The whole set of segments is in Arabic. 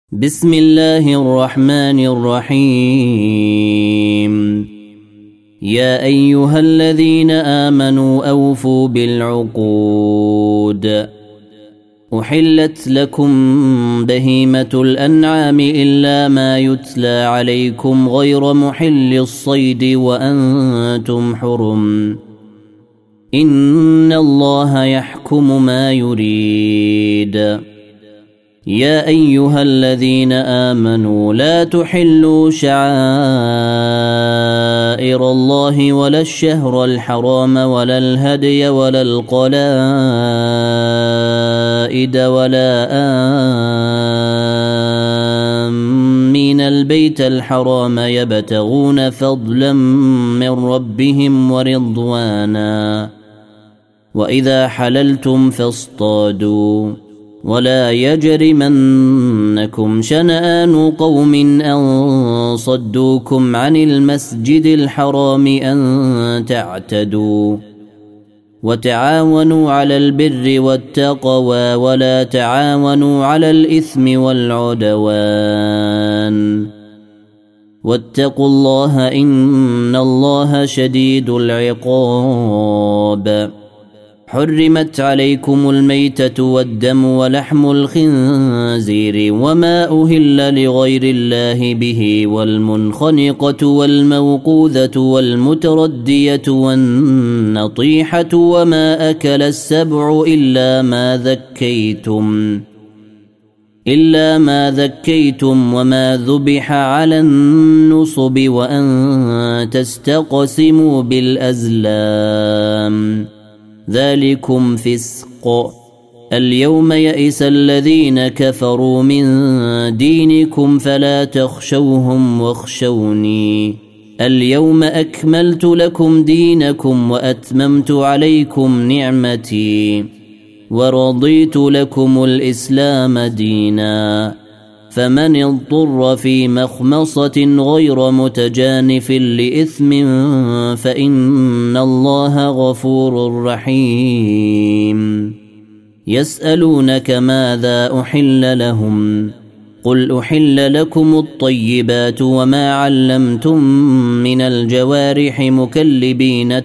بسم الله الرحمن الرحيم. يا أيها الذين آمنوا أوفوا بالعقود. أحلت لكم بهيمة الأنعام إلا ما يتلى عليكم غير محل الصيد وأنتم حرم. إن الله يحكم ما يريد. يا أيها الذين آمنوا لا تحلوا شعائر الله ولا الشهر الحرام ولا الهدي ولا القلائد ولا آمين البيت الحرام يبتغون فضلا من ربهم ورضوانا. وإذا حللتم فاصطادوا ولا يجرمنكم شنآن قوم أن صدوكم عن المسجد الحرام أن تعتدوا. وتعاونوا على البر والتقوى ولا تعاونوا على الإثم والعدوان. واتقوا الله إن الله شديد العقاب. حرمت عليكم الميتة والدم ولحم الخنزير وما أهل لغير الله به والمنخنقة والموقوذة والمتردية والنطيحة وما أكل السبع إلا ما ذكيتم وما ذبح على النصب وأن تستقسموا بالأزلام ذلكم فسق. اليوم يئس الذين كفروا من دينكم فلا تخشوهم واخشوني. اليوم أكملت لكم دينكم وأتممت عليكم نعمتي ورضيت لكم الإسلام دينا. فمن اضطر في مخمصة غير متجانف لإثم فإن الله غفور رحيم. يسألونك ماذا أحل لهم قل أحل لكم الطيبات وما علمتم من الجوارح مكلبين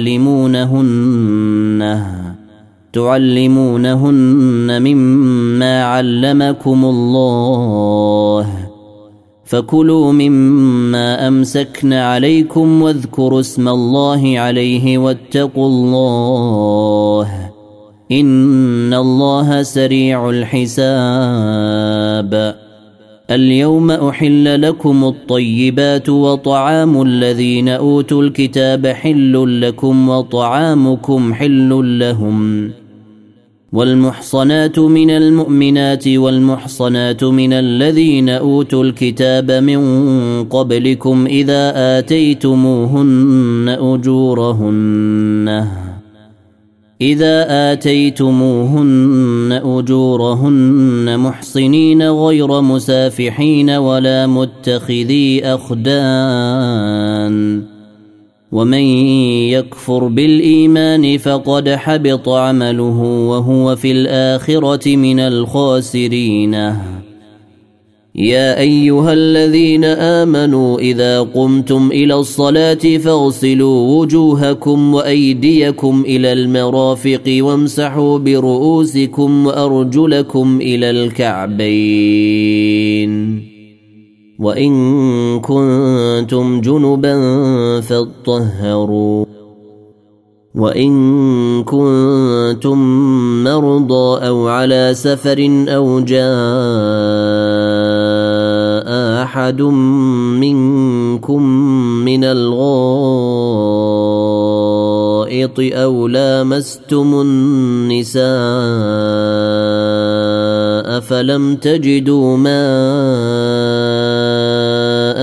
تعلمونهن مما علمكم الله فكلوا مما أمسكن عليكم واذكروا اسم الله عليه واتقوا الله إن الله سريع الحساب. اليوم أحل لكم الطيبات وطعام الذين أوتوا الكتاب حل لكم وطعامكم حل لهم. والمحصنات من المؤمنات والمحصنات من الذين أوتوا الكتاب من قبلكم إذا آتيتموهن أجورهن محصنين غير مسافحين ولا متخذي أخدان. ومن يكفر بالإيمان فقد حبط عمله وهو في الآخرة من الخاسرين. يا أيها الذين آمنوا إذا قمتم إلى الصلاة فاغسلوا وجوهكم وأيديكم إلى المرافق وامسحوا برؤوسكم وأرجلكم إلى الكعبين. وإن كنتم جنبا فاطهروا. وإن كنتم مرضى أو على سفر أو جاء أحد منكم من الغائط أو لامستم النساء فلم تجدوا ماء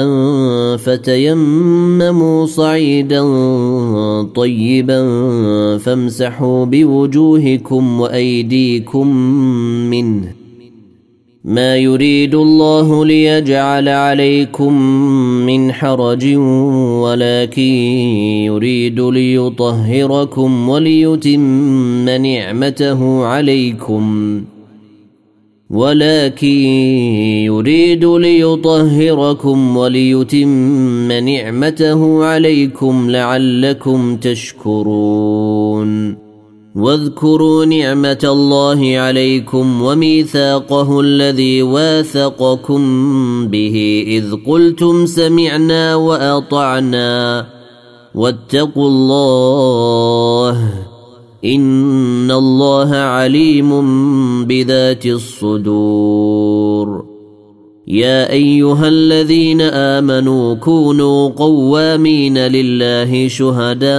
فتيمموا صعيدا طيبا فامسحوا بوجوهكم وأيديكم منه. ما يريد الله ليجعل عليكم من حرج ولكن يريد ليطهركم وليتم نعمته عليكم ولكن يريد ليطهركم وليتم نعمته عليكم لعلكم تشكرون. واذكروا نعمة الله عليكم وميثاقه الذي واثقكم به إذ قلتم سمعنا وأطعنا واتقوا الله إن الله عليم بذات الصدور. يا أيها الذين آمنوا كونوا قوامين لله شهداء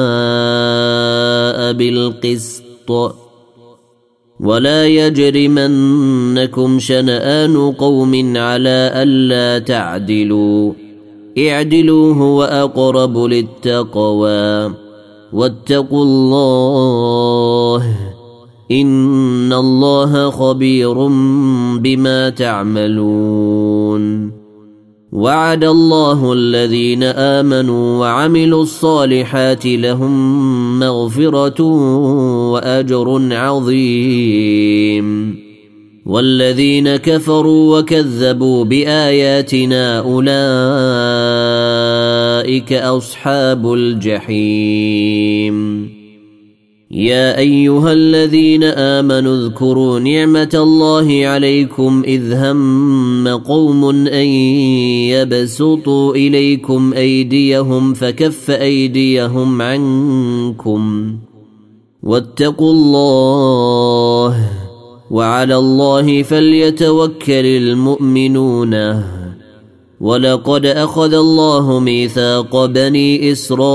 بالقسط ولا يجرمنكم شنآن قوم على ألا تعدلوا اعدلوا هو أقرب للتقوى واتقوا الله إن الله خبير بما تعملون. وعد الله الذين آمنوا وعملوا الصالحات لهم مغفرة وأجر عظيم. والذين كفروا وكذبوا بآياتنا أولئك أصحاب الجحيم. يا أيها الذين آمنوا اذكروا نعمة الله عليكم إذ هم قوم أن يبسطوا إليكم أيديهم فكف أيديهم عنكم واتقوا الله وعلى الله فليتوكل المؤمنون. ولقد أخذ الله ميثاق بني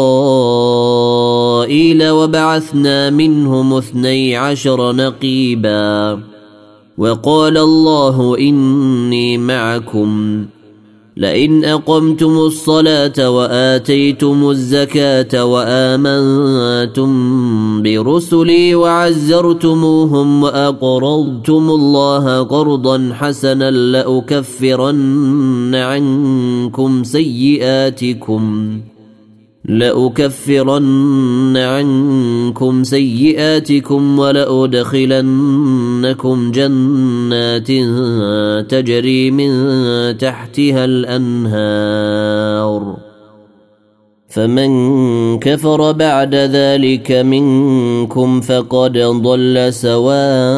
إسرائيل وبعثنا منهم 12 نقيبا وقال الله إني معكم لئن أقمتم الصلاة وآتيتم الزكاة وآمنتم برسلي وعزرتموهم وأقرضتم الله قرضا حسنا لأكفرن عنكم سيئاتكم ولأدخلنكم جنات تجري من تحتها الأنهار. فمن كفر بعد ذلك منكم فقد ضل سواء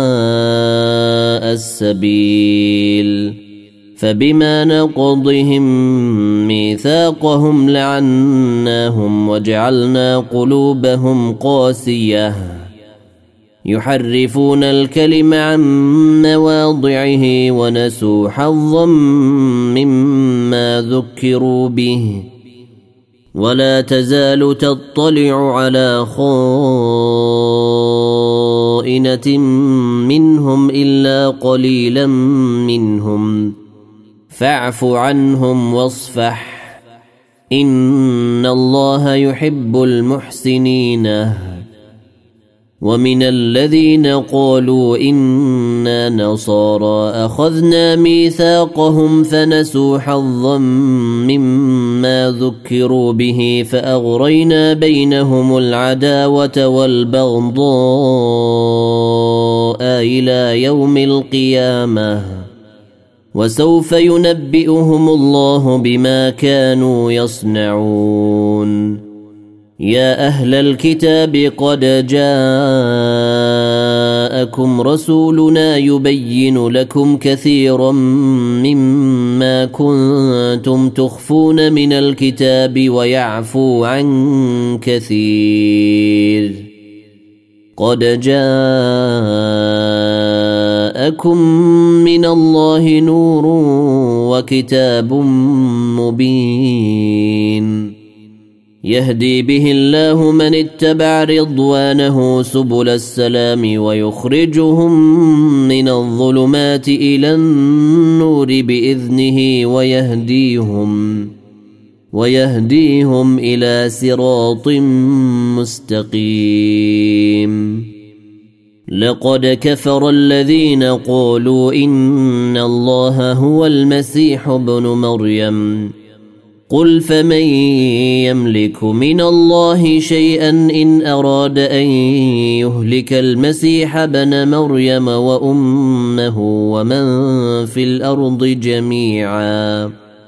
السبيل. فبما نقضهم ميثاقهم لعناهم وجعلنا قلوبهم قاسية يحرفون الكلم عن مواضعه ونسوا حظا مما ذكروا به ولا تزال تطلع على خائنة منهم إلا قليلا منهم فاعف عنهم واصفح إن الله يحب المحسنين. ومن الذين قالوا إنا نصارى أخذنا ميثاقهم فنسوا حظا مما ذكروا به فأغرينا بينهم العداوة والبغضاء إلى يوم القيامة وسوف ينبئهم الله بما كانوا يصنعون. يا أهل الكتاب قد جاءكم رسولنا يبين لكم كثيرا مما كنتم تخفون من الكتاب ويعفو عن كثير. قد جاءكم من الله نور وكتاب مبين يهدي به الله من اتبع رضوانه سبل السلام ويخرجهم من الظلمات إلى النور بإذنه ويهديهم إلى صراط مستقيم. لقد كفر الذين قالوا إن الله هو المسيح ابن مريم قل فمن يملك من الله شيئا إن أراد أن يهلك المسيح ابن مريم وأمه ومن في الأرض جميعا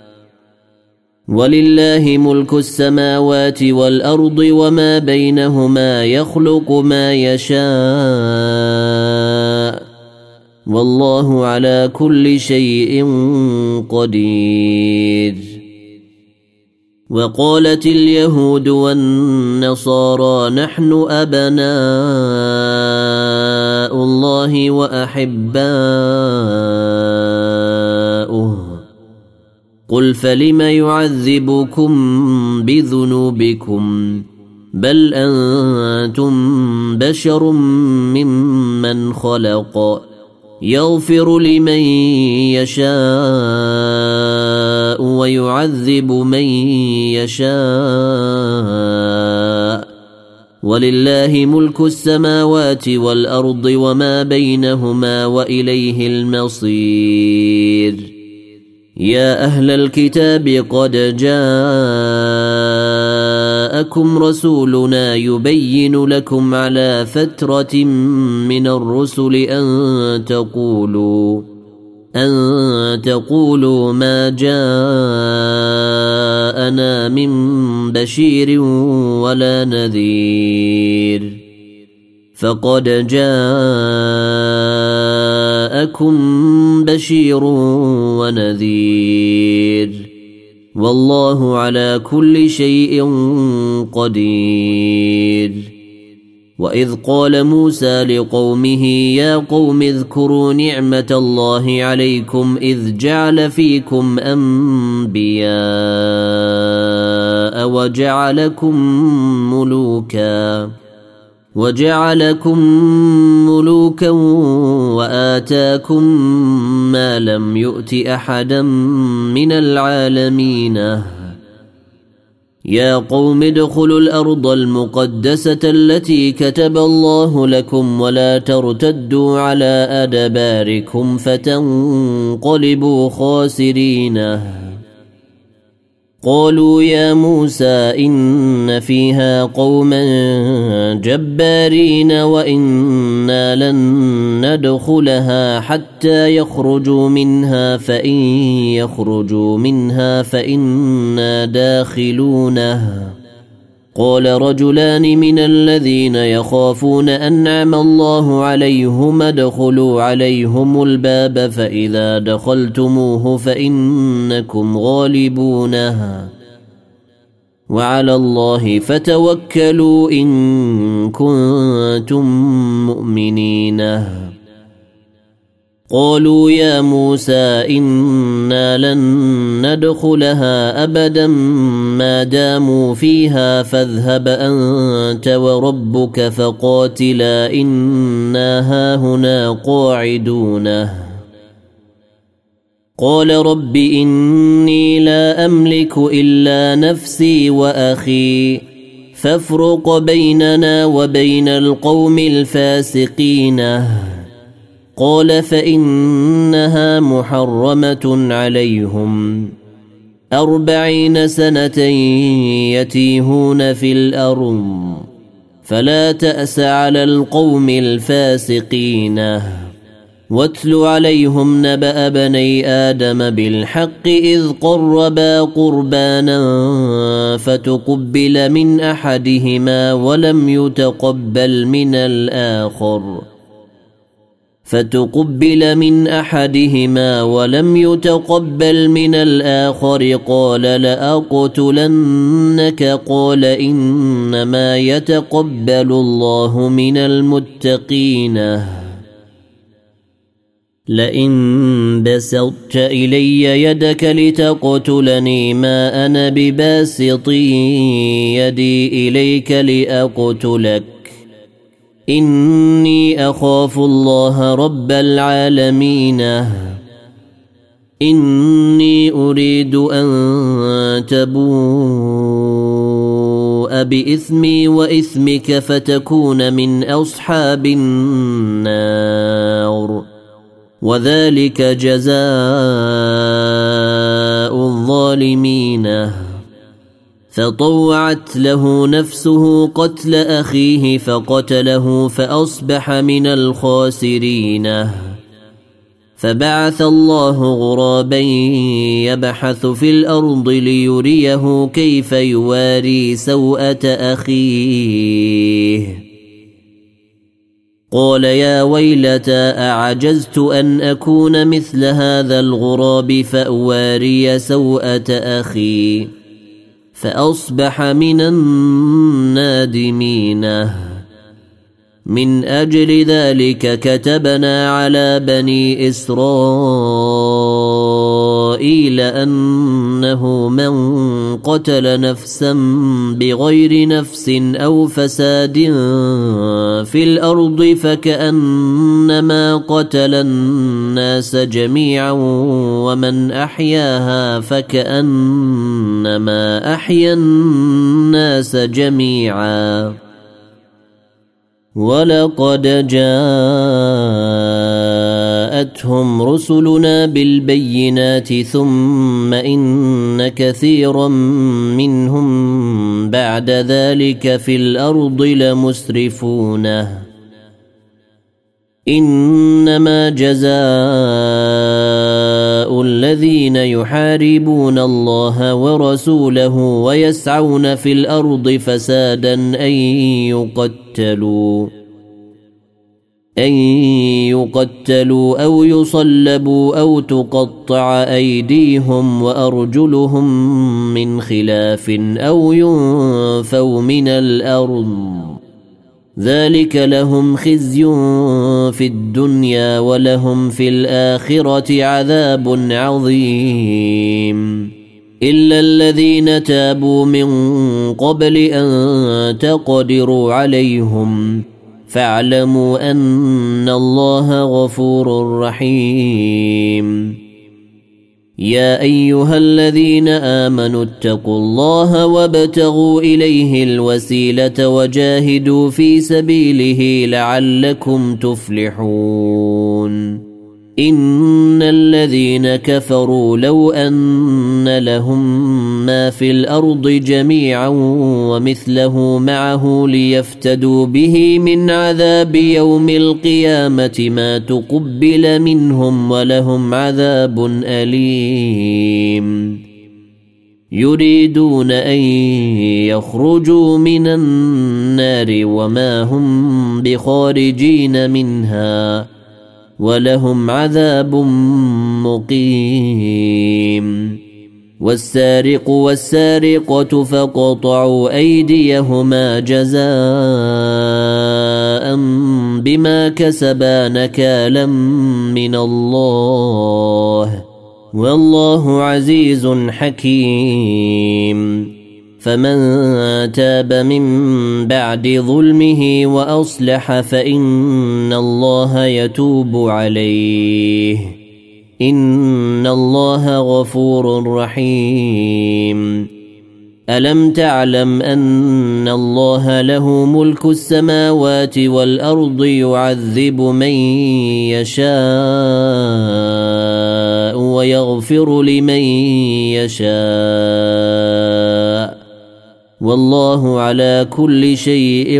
ولله ملك السماوات والأرض وما بينهما يخلق ما يشاء والله على كل شيء قدير. وقالت اليهود والنصارى نحن أبناء الله وأحباؤه قل فلم يعذبكم بذنوبكم بل أنتم بشر ممن خلق يغفر لمن يشاء ويعذب من يشاء ولله ملك السماوات والأرض وما بينهما وإليه المصير. يا أهل الكتاب قد جاءكم رسولنا يبين لكم على فترة من الرسل أن تقولوا ما جاءنا من بشير ولا نذير فقد جاءكم بشير ونذير والله على كل شيء قدير. وإذ قال موسى لقومه يا قوم اذكروا نعمة الله عليكم إذ جعل فيكم أنبياء وجعلكم ملوكا وآتاكم ما لم يؤت أحدا من العالمين. يا قوم ادخلوا الأرض المقدسة التي كتب الله لكم ولا ترتدوا على أدباركم فتنقلبوا خاسرين. قالوا يا موسى إن فيها قوما جبارين وإنا لن ندخلها حتى يخرجوا منها فإن يخرجوا منها فإنا داخلونها. قال رجلان من الذين يخافون أنعم الله عليهم ادخلوا عليهم الباب فإذا دخلتموه فإنكم غالبونها وعلى الله فتوكلوا إن كنتم مؤمنين. قالوا يا موسى إنا لن ندخلها أبدا ما داموا فيها فاذهب أنت وربك فقاتلا إنا هاهنا قاعدون. قال رب إني لا أملك إلا نفسي وأخي فافرق بيننا وبين القوم الفاسقين. قال فإنها محرمة عليهم 40 سنة يتيهون في الأرض فلا تأس على القوم الفاسقين. واتل عليهم نبأ بني آدم بالحق إذ قربا قربانا فتقبل من أحدهما ولم يتقبل من الآخر قال لأقتلنك. قال إنما يتقبل الله من المتقين. لئن بسطت إلي يدك لتقتلني ما أنا بباسط يدي إليك لأقتلك إني أخاف الله رب العالمين. إني أريد أن تبوء بإثمي وإثمك فتكون من أصحاب النار وذلك جزاء الظالمين. فطوعت له نفسه قتل أخيه فقتله فأصبح من الخاسرين. فبعث الله غرابا يبحث في الأرض ليريه كيف يواري سوءة أخيه. قال يا ويلتى أعجزت أن أكون مثل هذا الغراب فأواري سوءة أخي فأصبح من النادمين. من أجل ذلك كتبنا على بني إسرائيل أنه من قتل نفسا بغير نفس أو فساد في الأرض فكأنما قتل الناس جميعا ومن أحياها فكأنما أحيا الناس جميعا. ولقد جاءتهم رسلنا بالبينات ثم إن كثيرا منهم بعد ذلك في الأرض لمسرفون. إنما جزاء الذين يحاربون الله ورسوله ويسعون في الأرض فسادا أن يقتلوا أو يصلبوا أو تقطع أيديهم وأرجلهم من خلاف أو ينفوا من الأرض. ذلك لهم خزي في الدنيا ولهم في الآخرة عذاب عظيم. إلا الذين تابوا من قبل أن تقدروا عليهم فاعلموا أن الله غفور رحيم. يا أيها الذين آمنوا اتقوا الله وابتغوا إليه الوسيلة وجاهدوا في سبيله لعلكم تفلحون. إن الذين كفروا لو أن لهم ما في الأرض جميعا ومثله معه ليفتدوا به من عذاب يوم القيامة ما تقبل منهم ولهم عذاب أليم. يريدون أن يخرجوا من النار وما هم بخارجين منها ولهم عذاب مقيم. والسارق والسارقة فقطعوا أيديهما جزاء بما كسبا نكالا من الله والله عزيز حكيم. فمن تاب من بعد ظلمه وأصلح فإن الله يتوب عليه إن الله غفور رحيم. ألم تعلم أن الله له ملك السماوات والأرض يعذب من يشاء ويغفر لمن يشاء والله على كل شيء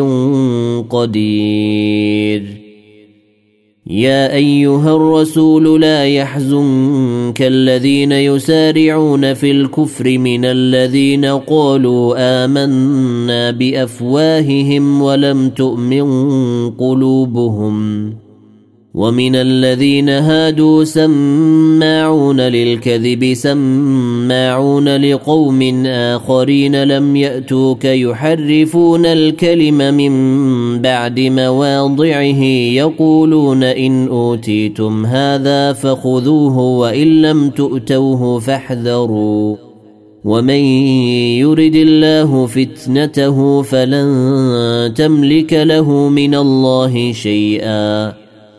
قدير. يا أيها الرسول لا يحزنك الذين يسارعون في الكفر من الذين قالوا آمنا بأفواههم ولم تؤمن قلوبهم ومن الذين هادوا سماعون للكذب سماعون لقوم آخرين لم يأتوك يحرفون الكلم من بعد مواضعه يقولون إن أوتيتم هذا فخذوه وإن لم تؤتوه فاحذروا ومن يرد الله فتنته فلن تملك له من الله شيئا.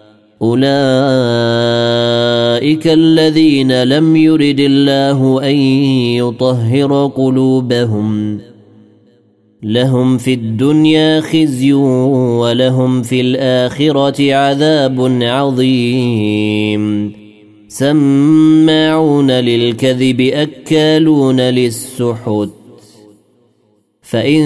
أولئك الذين لم يرد الله أن يطهر قلوبهم لهم في الدنيا خزي ولهم في الآخرة عذاب عظيم. سماعون للكذب أكالون للسحت فإن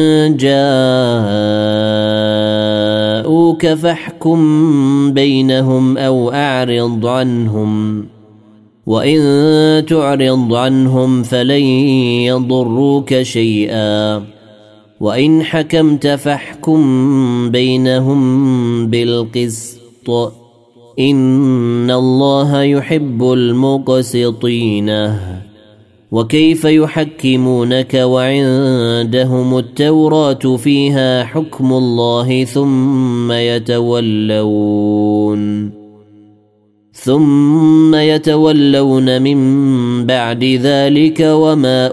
جاءوك فاحكم بينهم أو أعرض عنهم، وإن تعرض عنهم فلن يضروك شيئا، وإن حكمت فاحكم بينهم بالقسط، إن الله يحب المقسطين. وكيف يحكمونك وعندهم التوراة فيها حكم الله ثم يتولون من بعد ذلك وما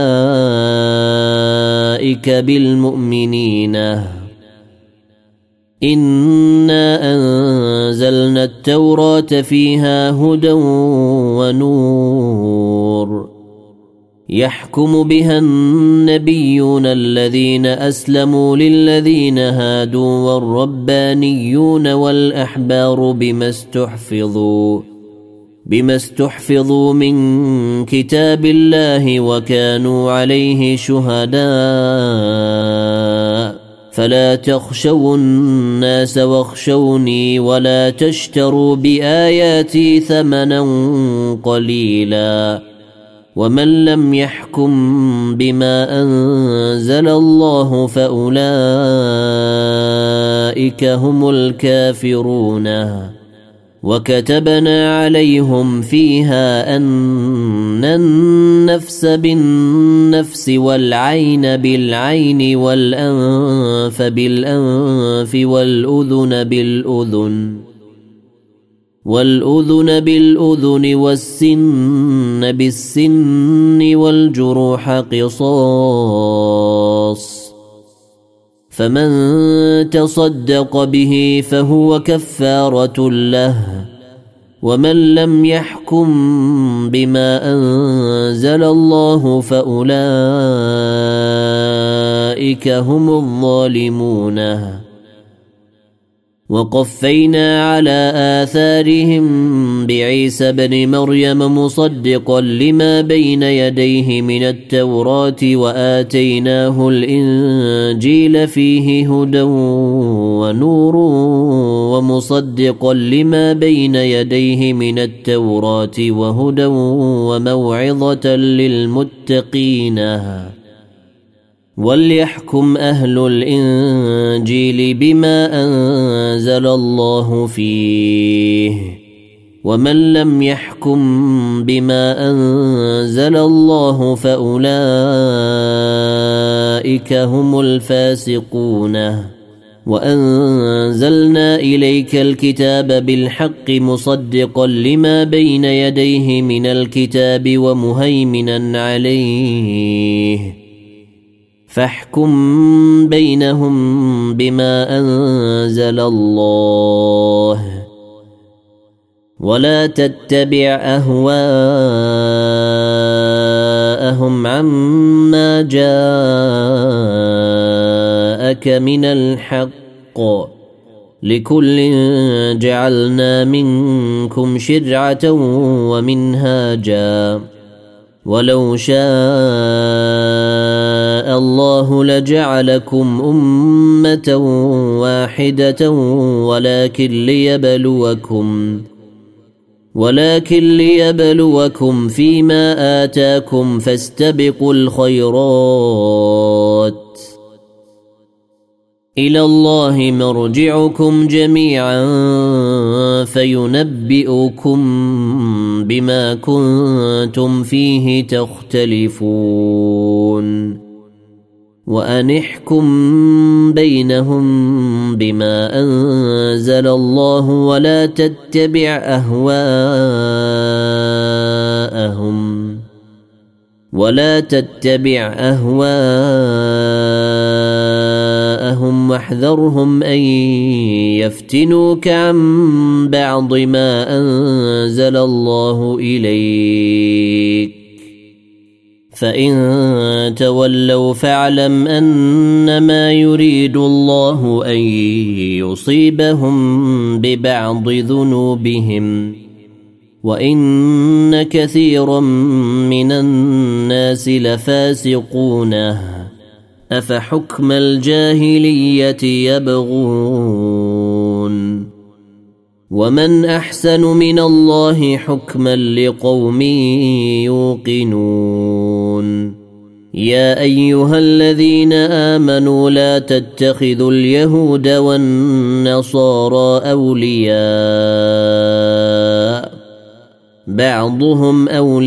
أولئك بالمؤمنين. إنا أنزلنا التوراة فيها هدى ونور يحكم بها النبيون الذين أسلموا للذين هادوا والربانيون والأحبار بما استحفظوا من كتاب الله وكانوا عليه شهداء، فلا تخشوا الناس واخشوني ولا تشتروا بآياتي ثمنا قليلا، ومن لم يحكم بما أنزل الله فأولئك هم الكافرون. وكتبنا عليهم فيها أن النفس بالنفس والعين بالعين والأنف بالأنف والأذن بالأذن والسن بالسن والجروح قصاص، فمن تصدق به فهو كفارة له، ومن لم يحكم بما أنزل الله فأولئك هم الظالمون. وقفينا على آثارهم بعيسى بن مريم مصدقا لما بين يديه من التوراة وآتيناه الإنجيل فيه هدى ونور ومصدقا لما بين يديه من التوراة وهدى وموعظة للمتقين. وليحكم أهل الإنجيل بما أنزل الله فيه، ومن لم يحكم بما أنزل الله فأولئك هم الفاسقون. وأنزلنا إليك الكتاب بالحق مصدقا لما بين يديه من الكتاب ومهيمنا عليه، فاحكم بينهم بما أنزل الله، ولا تتبع أهواءهم عما جاءك من الحق، لكل جعلنا منكم شرعة ومنهاجا، ولو شاء الله لجعلكم أمة واحدة ولكن ليبلوكم فيما آتاكم، فاستبقوا الخيرات، إلى الله مرجعكم جميعا فينبئكم بما كنتم فيه تختلفون. وأن احكم بينهم بما أنزل الله ولا تتبع أهواءهم واحذرهم أن يفتنوك عن بعض ما أنزل الله إليك، فإن تولوا فاعلم أنما يريد الله أن يصيبهم ببعض ذنوبهم، وإن كثيرا من الناس لفاسقون. أفحكم الجاهلية يبغون ومن أحسن من الله حكما لقوم يوقنون يا أيها الذين آمنوا لا تتخذوا اليهود والنصارى أولياء بعضهم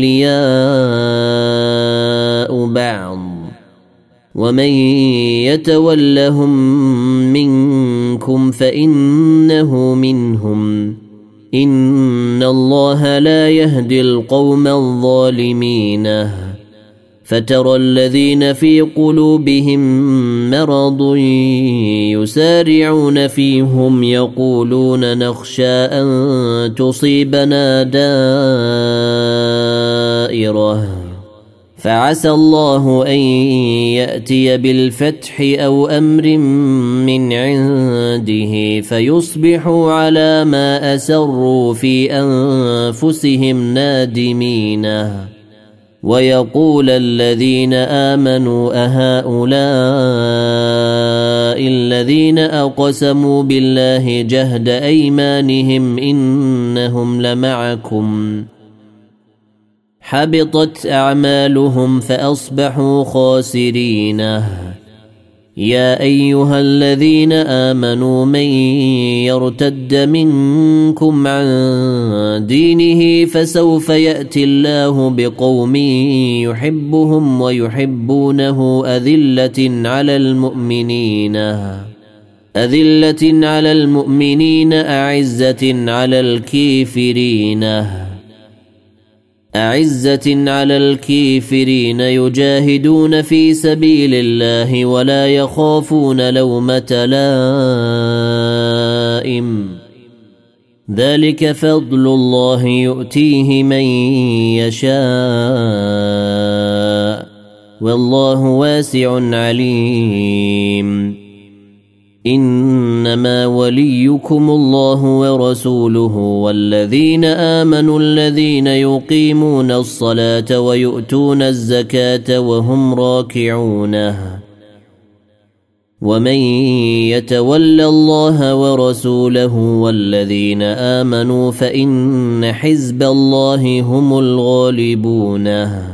أولياء بعض ومن يتولهم منكم فإنه منهم إن الله لا يهدي القوم الظالمين فترى الذين في قلوبهم مرض يسارعون فيهم يقولون نخشى أن تصيبنا دائرة فعسى الله أن يأتي بالفتح أو أمر من عنده فيصبحوا على ما أسروا في أنفسهم نادمين ويقول الذين آمنوا أهؤلاء الذين أقسموا بالله جهد أيمانهم إنهم لمعكم حبطت أعمالهم فأصبحوا خاسرين يا أيها الذين آمنوا من يرتد منكم عن دينه فسوف يأتي الله بقوم يحبهم ويحبونه أذلة على المؤمنين أعزة على الكافرين يجاهدون في سبيل الله ولا يخافون لومة لائم ذلك فضل الله يؤتيه من يشاء والله واسع عليم إنما وليكم الله ورسوله والذين آمنوا الذين يقيمون الصلاة ويؤتون الزكاة وهم راكعون ومن يتول الله ورسوله والذين آمنوا فإن حزب الله هم الغالبون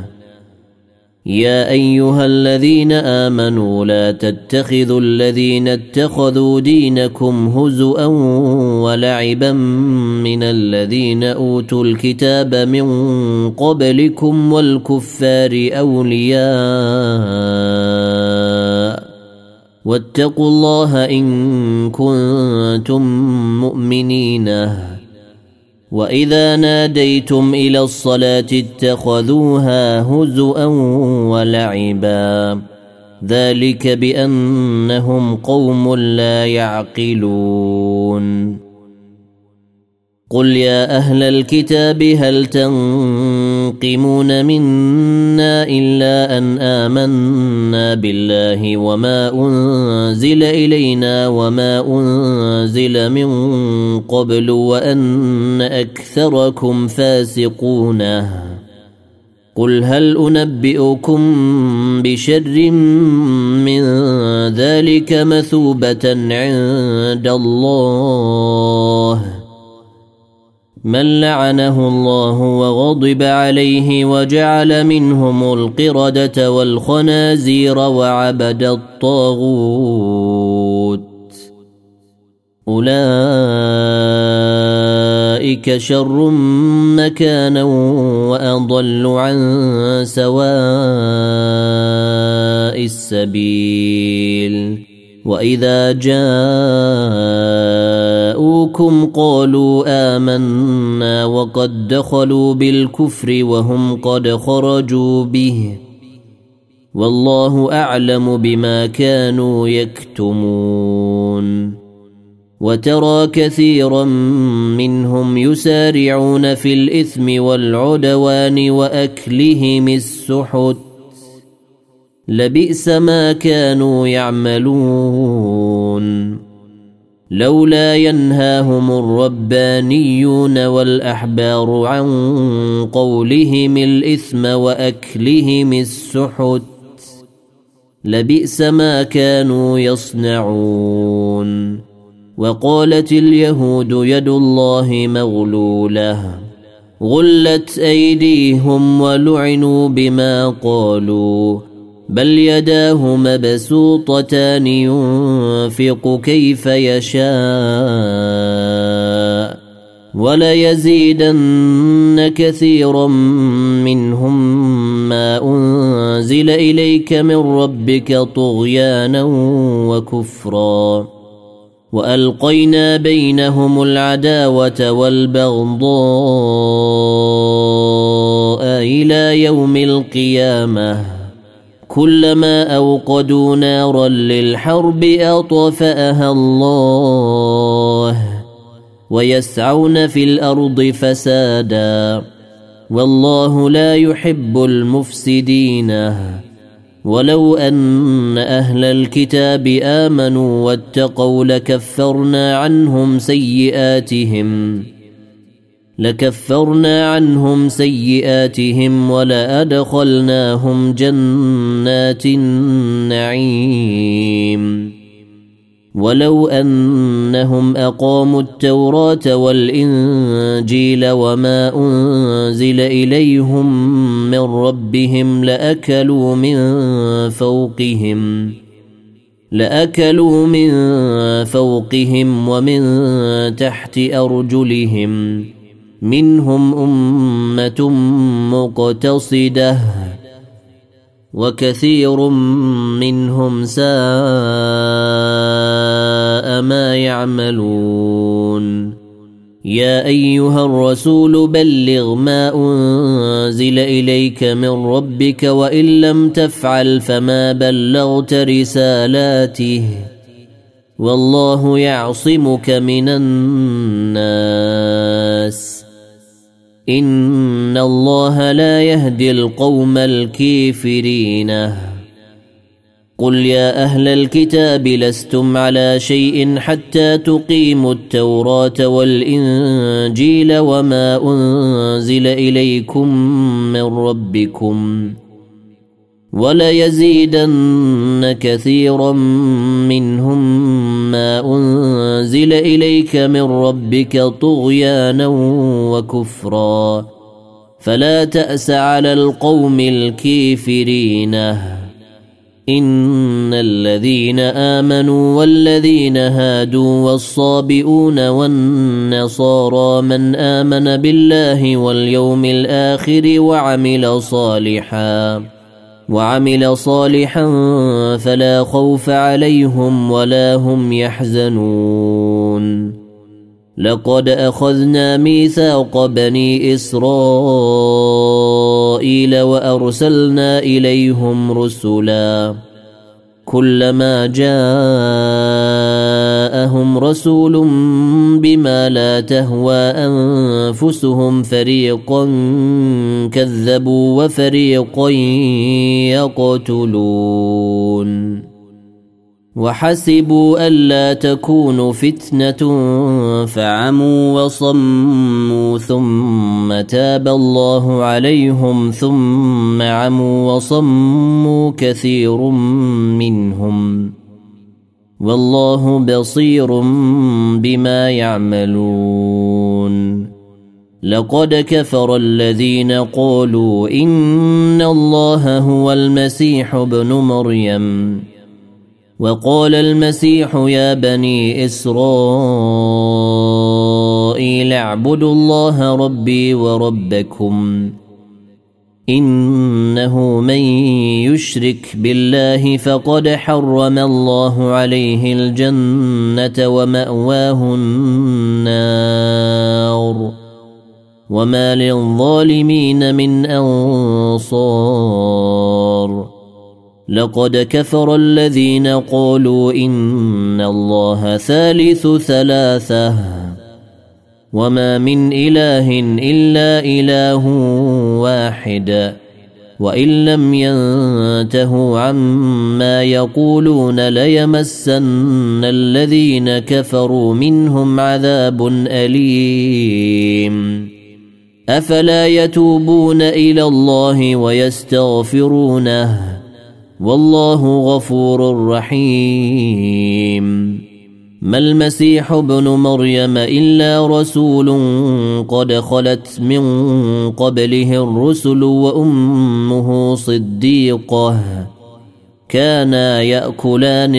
يا أيها الذين آمنوا لا تتخذوا الذين اتخذوا دينكم هزؤا ولعبا من الذين أوتوا الكتاب من قبلكم والكفار أولياء واتقوا الله إن كنتم مؤمنين وإذا ناديتم إلى الصلاة اتخذوها هزؤا ولعبا ذلك بأنهم قوم لا يعقلون قل يا أهل الكتاب هل تنقمون منا إلا أن آمنا بالله وما أنزل إلينا وما أنزل من قبل وأن أكثركم فاسقون قل هل أنبئكم بشر من ذلك مثوبة عند الله من لعنه الله وغضب عليه وجعل منهم القردة والخنازير وعبد الطاغوت أولئك شر مكانا وأضل عن سواء السبيل وإذا جاءوكم قالوا آمنا وقد دخلوا بالكفر وهم قد خرجوا به والله أعلم بما كانوا يكتمون وترى كثيرا منهم يسارعون في الإثم والعدوان وأكلهم السحت لبئس ما كانوا يعملون لولا ينهاهم الربانيون والأحبار عن قولهم الإثم وأكلهم السحت لبئس ما كانوا يصنعون. وقالت اليهود يد الله مغلولة غلت أيديهم ولعنوا بما قالوا بل يداه مبسوطتان ينفق كيف يشاء وليزيدن كثيرا منهم ما أنزل إليك من ربك طغيانا وكفرا وألقينا بينهم العداوة والبغضاء إلى يوم القيامة كلما أوقدوا نارا للحرب أطفأها الله ويسعون في الأرض فسادا والله لا يحب المفسدين. ولو أن أهل الكتاب آمنوا واتقوا لكفرنا عنهم سيئاتهم ولأدخلناهم جنات النعيم. ولو أنهم أقاموا التوراة والإنجيل وما أنزل إليهم من ربهم لأكلوا من فوقهم ومن تحت أرجلهم منهم أمة مقتصدة وكثير منهم ساء ما يعملون. يا أيها الرسول بلغ ما أنزل إليك من ربك وإن لم تفعل فما بلغت رسالاته والله يعصمك من الناس إن الله لا يهدي القوم الكافرين. قل يا أهل الكتاب لستم على شيء حتى تقيموا التوراة والإنجيل وما أنزل إليكم من ربكم وليزيدن كثيرا منهم ما أنزل إليك من ربك طغيانا وكفرا فلا تأس على القوم الكافرين. إن الذين آمنوا والذين هادوا والصابئون والنصارى من آمن بالله واليوم الآخر وعمل صالحا فلا خوف عليهم ولا هم يحزنون. لقد أخذنا ميثاق بني إسرائيل وأرسلنا إليهم رسلا كلما جاءهم رسول بما لا تهوى أنفسهم فريقا كذبوا وفريقا يقتلون وحسبوا ألا تكون فتنة فعموا وصموا ثم تاب الله عليهم ثم عموا وصموا كثير منهم والله بصير بما يعملون. لقد كفر الذين قالوا إن الله هو المسيح ابن مريم وقال المسيح يا بني إسرائيل اعبدوا الله ربي وربكم إنه من يشرك بالله فقد حرم الله عليه الجنة ومأواه النار وما للظالمين من أنصار. لقد كفر الذين قالوا إن الله ثالث ثلاثة وما من إله إلا إله واحد وإن لم ينتهوا عما يقولون ليمسن الذين كفروا منهم عذاب أليم. أفلا يتوبون إلى الله ويستغفرونه والله غفور رحيم. ما المسيح ابن مريم إلا رسول قد خلت من قبله الرسل وأمه صديقة كانا يأكلان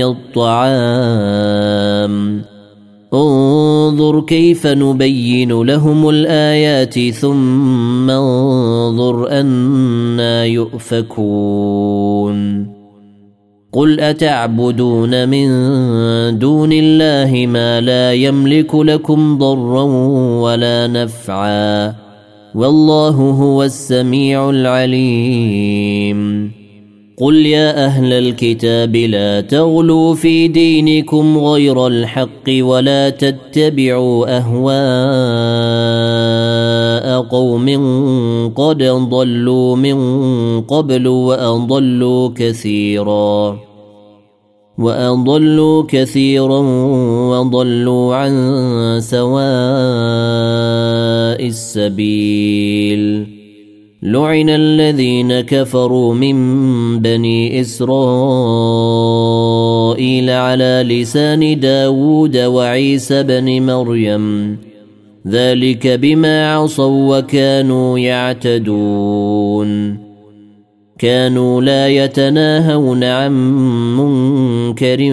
الطعام انظر كيف نبين لهم الآيات ثم انظر أنى يؤفكون. قل أتعبدون من دون الله ما لا يملك لكم ضرا ولا نفعا والله هو السميع العليم. قل يا أهل الكتاب لا تغلوا في دينكم غير الحق ولا تتبعوا أهواء قوم قد ضلوا من قبل وأضلوا كثيرا وضلوا عن سواء السبيل. لعن الذين كفروا من بني إسرائيل على لسان داود وعيسى بن مريم ذلك بما عصوا وكانوا يعتدون. كانوا لا يتناهون عن منكر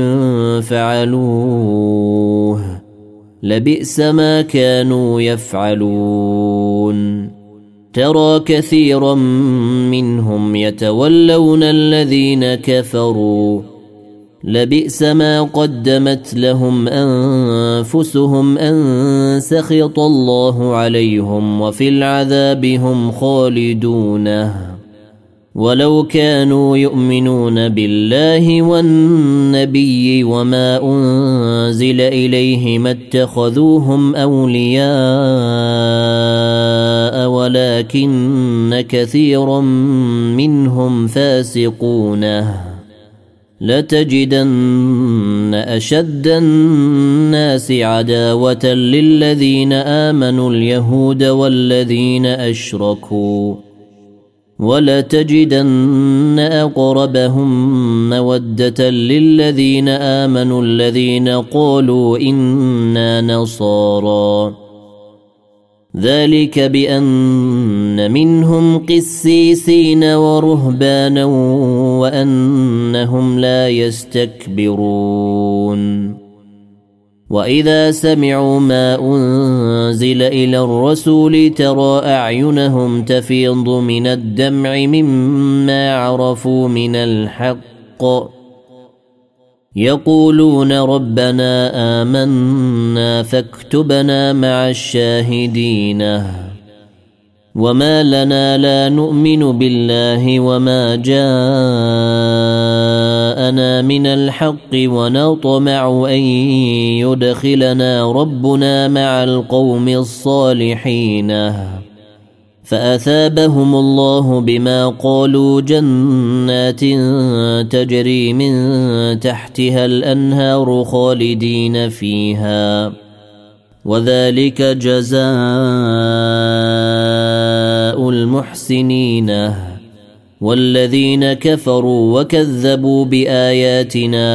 فعلوه لبئس ما كانوا يفعلون. ترى كثيرا منهم يتولون الذين كفروا لبئس ما قدمت لهم أنفسهم أن سخط الله عليهم وفي العذاب هم خالدون. ولو كانوا يؤمنون بالله والنبي وما أنزل إليه ما اتخذوهم أولياء ولكن كثيرا منهم فاسقون. لتجدن أشد الناس عداوة للذين آمنوا اليهود والذين أشركوا ولتجدن أقربهم مودة للذين آمنوا الذين قالوا إنا نصارى ذلك بأن منهم قسيسين ورهبانا وأنهم لا يستكبرون. وإذا سمعوا ما أنزل إلى الرسول ترى أعينهم تفيض من الدمع مما عرفوا من الحق يقولون ربنا آمنا فاكتبنا مع الشاهدين. وما لنا لا نؤمن بالله وما جاءنا من الحق ونطمع أن يدخلنا ربنا مع القوم الصالحين. فأثابهم الله بما قالوا جنات تجري من تحتها الأنهار خالدين فيها وذلك جزاء المحسنين. والذين كفروا وكذبوا بآياتنا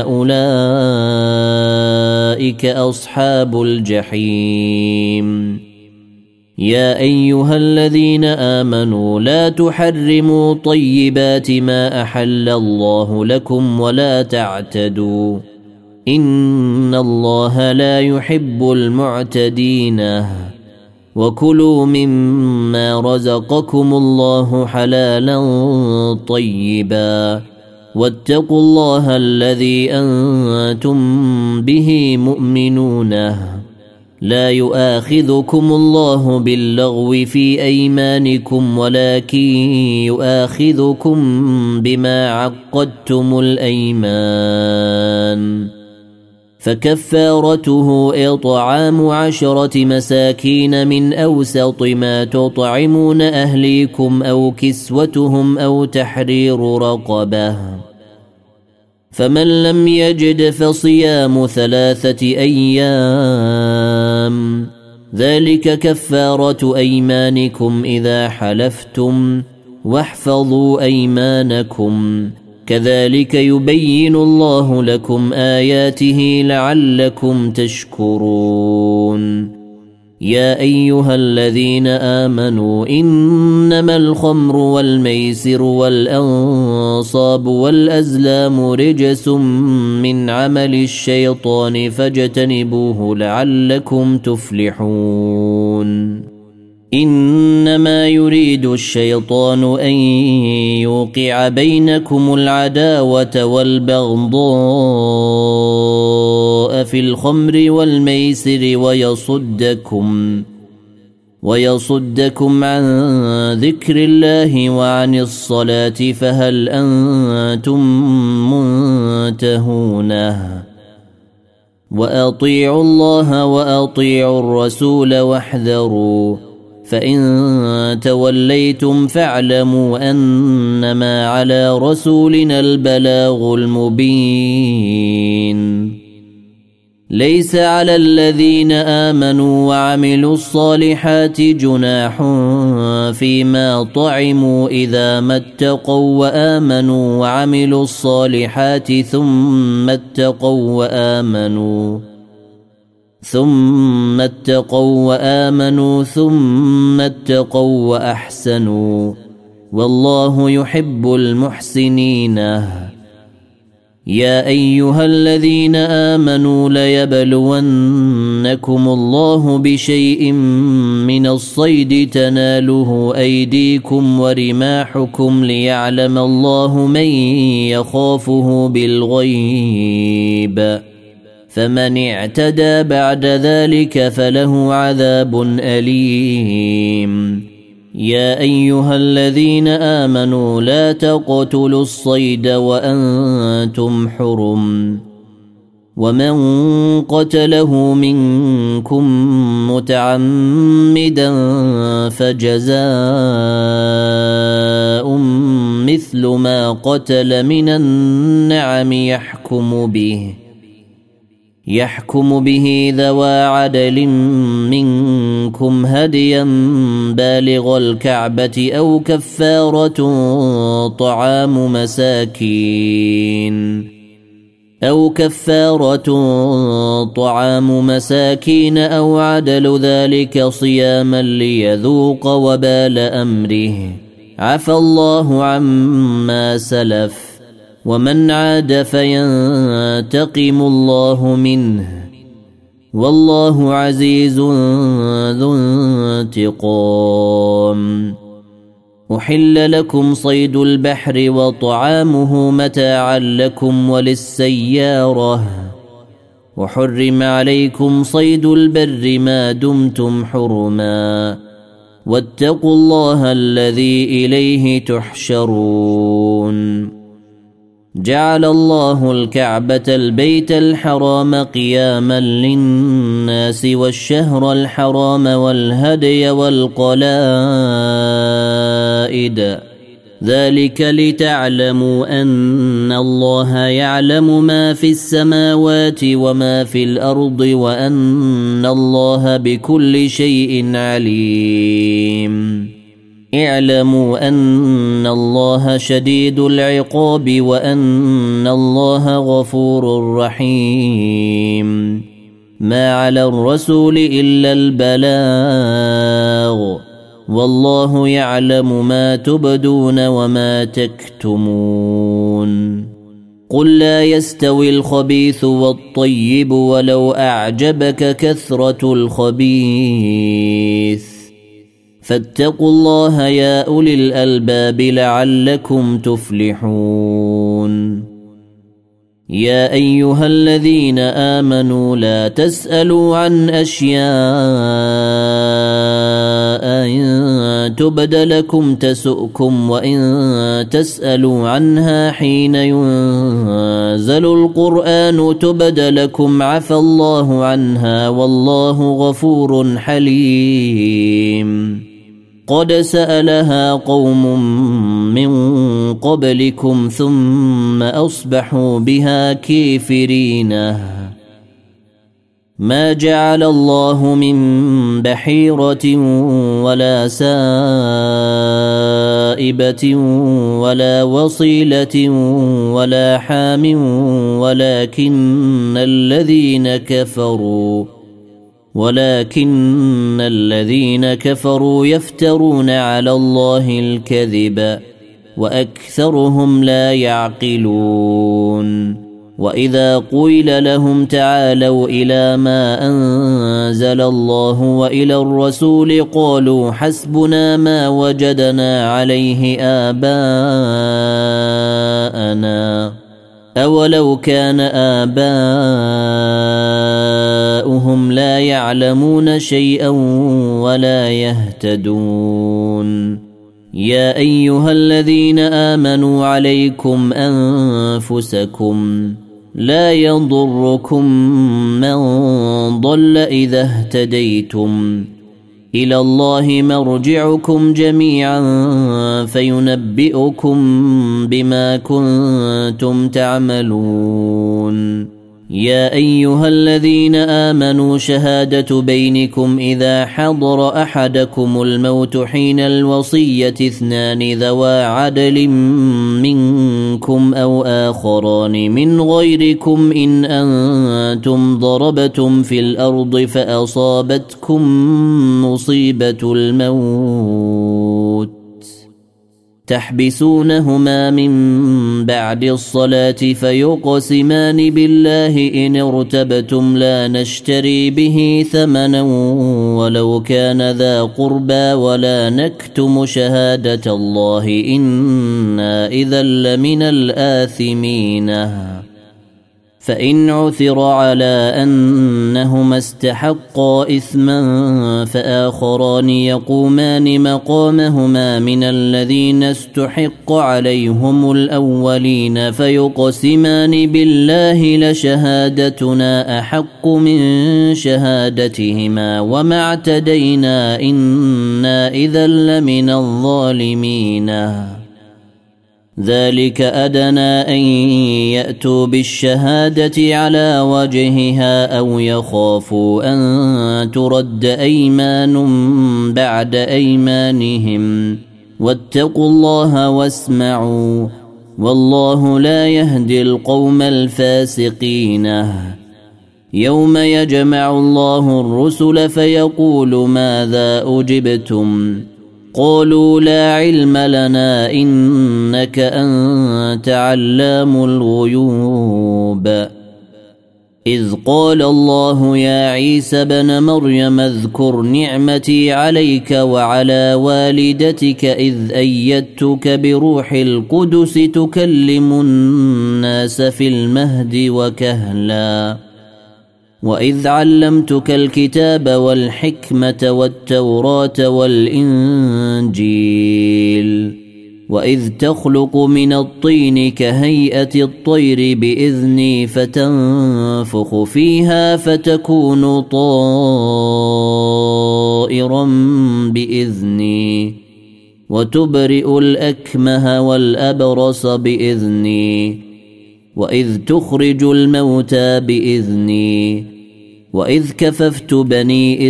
أولئك أصحاب الجحيم. يا أيها الذين آمنوا لا تحرموا طيبات ما أحل الله لكم ولا تعتدوا إن الله لا يحب المعتدين. وكلوا مما رزقكم الله حلالا طيبا واتقوا الله الذي أنتم به مؤمنون. لا يؤاخذكم الله باللغو في أيمانكم ولكن يؤاخذكم بما عقدتم الأيمان. فكفارته إطعام 10 مساكين من أوسط ما تطعمون أهليكم أو كسوتهم أو تحرير رقبة. فمن لم يجد فصيام 3 أيام ذلك كفارة أيمانكم إذا حلفتم واحفظوا أيمانكم كذلك يبين الله لكم آياته لعلكم تشكرون. يا أيها الذين آمنوا إنما الخمر والميسر والأنصاب والأزلام رجس من عمل الشيطان فاجتنبوه لعلكم تفلحون. إنما يريد الشيطان أن يوقع بينكم العداوة والبغضاء في الخمر والميسر ويصدكم عن ذكر الله وعن الصلاة فهل أنتم منتهون؟ وأطيعوا الله وأطيعوا الرسول واحذروا، فإن توليتم فاعلموا أنما على رسولنا البلاغ المبين. ليس على الذين آمنوا وعملوا الصالحات جناح فيما طعموا إذا ما اتقوا وآمنوا وعملوا الصالحات ثم اتقوا وآمنوا ثم اتقوا وأحسنوا والله يحب المحسنين. يا أيها الذين آمنوا ليبلونكم الله بشيء من الصيد تناله أيديكم ورماحكم ليعلم الله من يخافه بالغيب، فمن اعتدى بعد ذلك فله عذاب أليم. يا أيها الذين آمنوا لا تقتلوا الصيد وأنتم حرم، ومن قتله منكم متعمدا فجزاء مثل ما قتل من النعم يحكم به ذوى عدل منكم هديا بالغ الكعبة أو كفارة طعام مساكين أو عدل ذلك صياما ليذوق وبال أمره، عفى الله عما سلف، ومن عاد فينتقم الله منه، والله عزيز ذو انتقام. أحل لكم صيد البحر وطعامه متاعا لكم وللسيارة، وحرم عليكم صيد البر ما دمتم حرما، واتقوا الله الذي إليه تحشرون. جعل الله الكعبة البيت الحرام قياما للناس والشهر الحرام والهدي والقلائد، ذلك لتعلموا أن الله يعلم ما في السماوات وما في الأرض وأن الله بكل شيء عليم. اعلموا أن الله شديد العقاب وأن الله غفور رحيم. ما على الرسول إلا البلاغ، والله يعلم ما تبدون وما تكتمون. قل لا يستوي الخبيث والطيب ولو أعجبك كثرة الخبيث، فاتقوا الله يا أولي الألباب لعلكم تفلحون. يا أيها الذين آمنوا لا تسألوا عن أشياء إن تبد لكم تسؤكم، وإن تسألوا عنها حين ينزل القرآن تبد لكم عفى الله عنها والله غفور حليم. قد سألها قوم من قبلكم ثم أصبحوا بها كافرين. ما جعل الله من بحيرة ولا سائبة غائبة ولا وصيلة ولا حام ولكن الذين كفروا يفترون على الله الكذب وأكثرهم لا يعقلون. وإذا قيل لهم تعالوا إلى ما أنزل الله وإلى الرسول قالوا حسبنا ما وجدنا عليه آباءنا أولو كان آباؤهم لا يعلمون شيئا ولا يهتدون. يا أيها الذين آمنوا عليكم أنفسكم لا يضركم من ضل إذا اهتديتم إلى الله مرجعكم جميعا فينبئكم بما كنتم تعملون. يا أيها الذين آمنوا شهادة بينكم إذا حضر أحدكم الموت حين الوصية 2 ذوى عدل منكم أو آخران من غيركم إن أنتم ضربتم في الأرض فأصابتكم مصيبة الموت تحبسونهما من بعد الصلاة فيقسمان بالله إن ارتبتم لا نشتري به ثمنا ولو كان ذا قربى ولا نكتم شهادة الله إنا إذا لمن الآثمين. فإن عثر على أنهما استحقا إثما فآخران يقومان مقامهما من الذين استحق عليهم الأولين فيقسمان بالله لشهادتنا أحق من شهادتهما وما اعتدينا إنا إذا لمن الظالمين. ذلك أدنى أن يأتوا بالشهادة على وجهها أو يخافوا أن ترد أيمان بعد أيمانهم واتقوا الله واسمعوا والله لا يهدي القوم الفاسقين. يوم يجمع الله الرسل فيقول ماذا أجبتم قالوا لا علم لنا إنك أنت علام الغيوب. إذ قال الله يا عيسى بن مريم اذكر نعمتي عليك وعلى والدتك إذ أيدتك بروح القدس تكلم الناس في المهد وكهلا وإذ علمتك الكتاب والحكمة والتوراة والإنجيل وإذ تخلق من الطين كهيئة الطير بإذني فتنفخ فيها فتكون طائرا بإذني وتبرئ الأكمه والأبرص بإذني وإذ تخرج الموتى بإذني وإذ كففت بني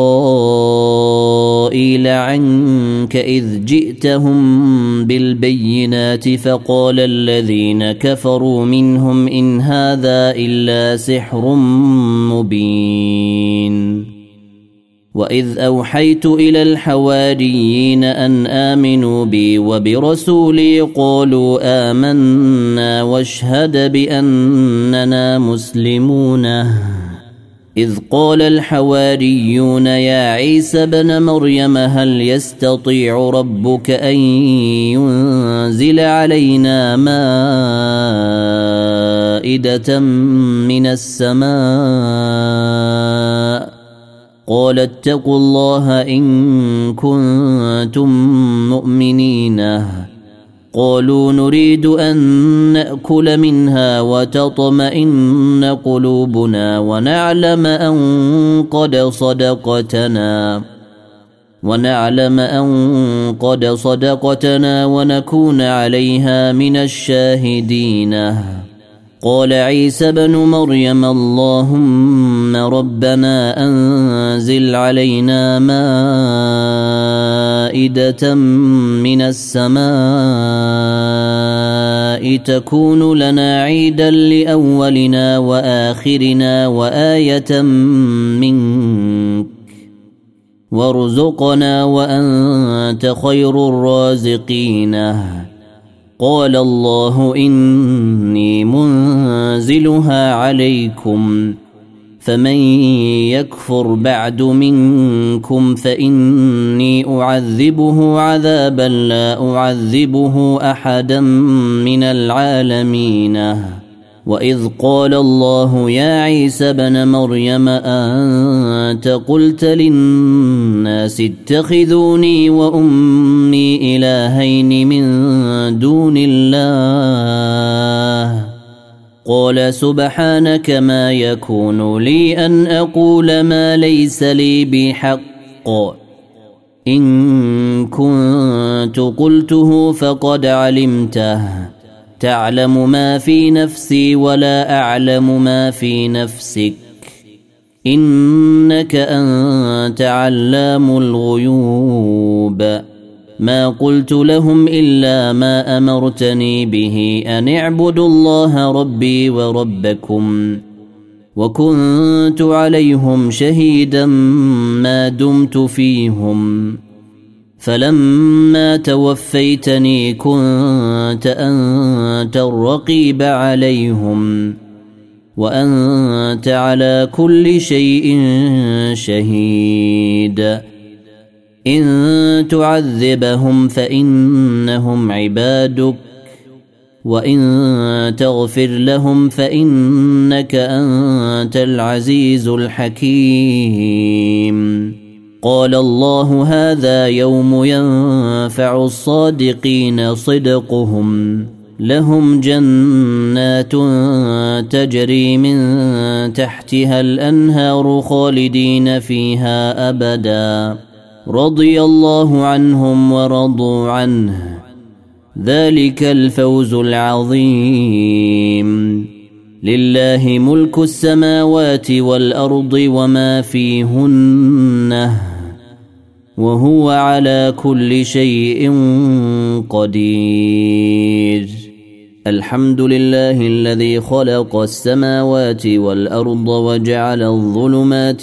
إسرائيل عنك إذ جئتهم بالبينات فقال الذين كفروا منهم إن هذا إلا سحر مبين. وإذ أوحيت إلى الحواريين أن آمنوا بي وبرسولي قالوا آمنا واشهد بأننا مسلمون. إذ قال الحواريون يا عيسى بن مريم هل يستطيع ربك أن ينزل علينا مائدة من السماء قال اتقوا الله إن كنتم مؤمنين. قالوا نريد أن نأكل منها وتطمئن قلوبنا ونعلم أن قد صدقتنا ونكون عليها من الشاهدين. قال عيسى بن مريم اللهم ربنا أنزل علينا مائدة من السماء تكون لنا عيدا لأولنا وآخرنا وآية منك وارزقنا وأنت خير الرازقين. قال الله إني منزلها عليكم فمن يكفر بعد منكم فإني أعذبه عذابا لا أعذبه أحدا من العالمين. وإذ قال الله يا عيسى بن مريم أنت قلت للناس اتخذوني وأمي إلهين من دون الله قال سبحانك ما يكون لي أن أقول ما ليس لي بحق إن كنت قلته فقد علمته تعلم ما في نفسي ولا أعلم ما في نفسك إنك أنت علام الغيوب. ما قلت لهم إلا ما أمرتني به أن اعبدوا الله ربي وربكم وكنت عليهم شهيدا ما دمت فيهم فلما توفيتني كنت أنت الرقيب عليهم وأنت على كل شيء شهيد. إن تعذبهم فإنهم عبادك وإن تغفر لهم فإنك أنت العزيز الحكيم. قال الله هذا يوم ينفع الصادقين صدقهم لهم جنات تجري من تحتها الأنهار خالدين فيها أبدا رضي الله عنهم ورضوا عنه ذلك الفوز العظيم. لله ملك السماوات والأرض وما فيهن وهو على كل شيء قدير. الحمد لله الذي خلق السماوات والأرض وجعل الظلمات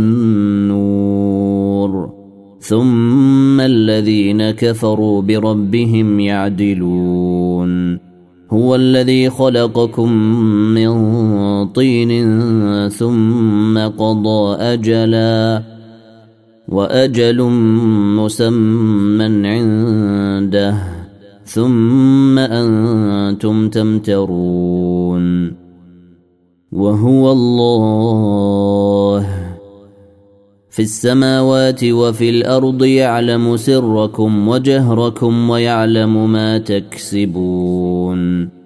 والنور ثم الذين كفروا بربهم يعدلون. هو الذي خلقكم من طين ثم قضى أجلا وأجل مسمى عنده ثم أنتم تمترون. وهو الله في السماوات وفي الأرض يعلم سركم وجهركم ويعلم ما تكسبون.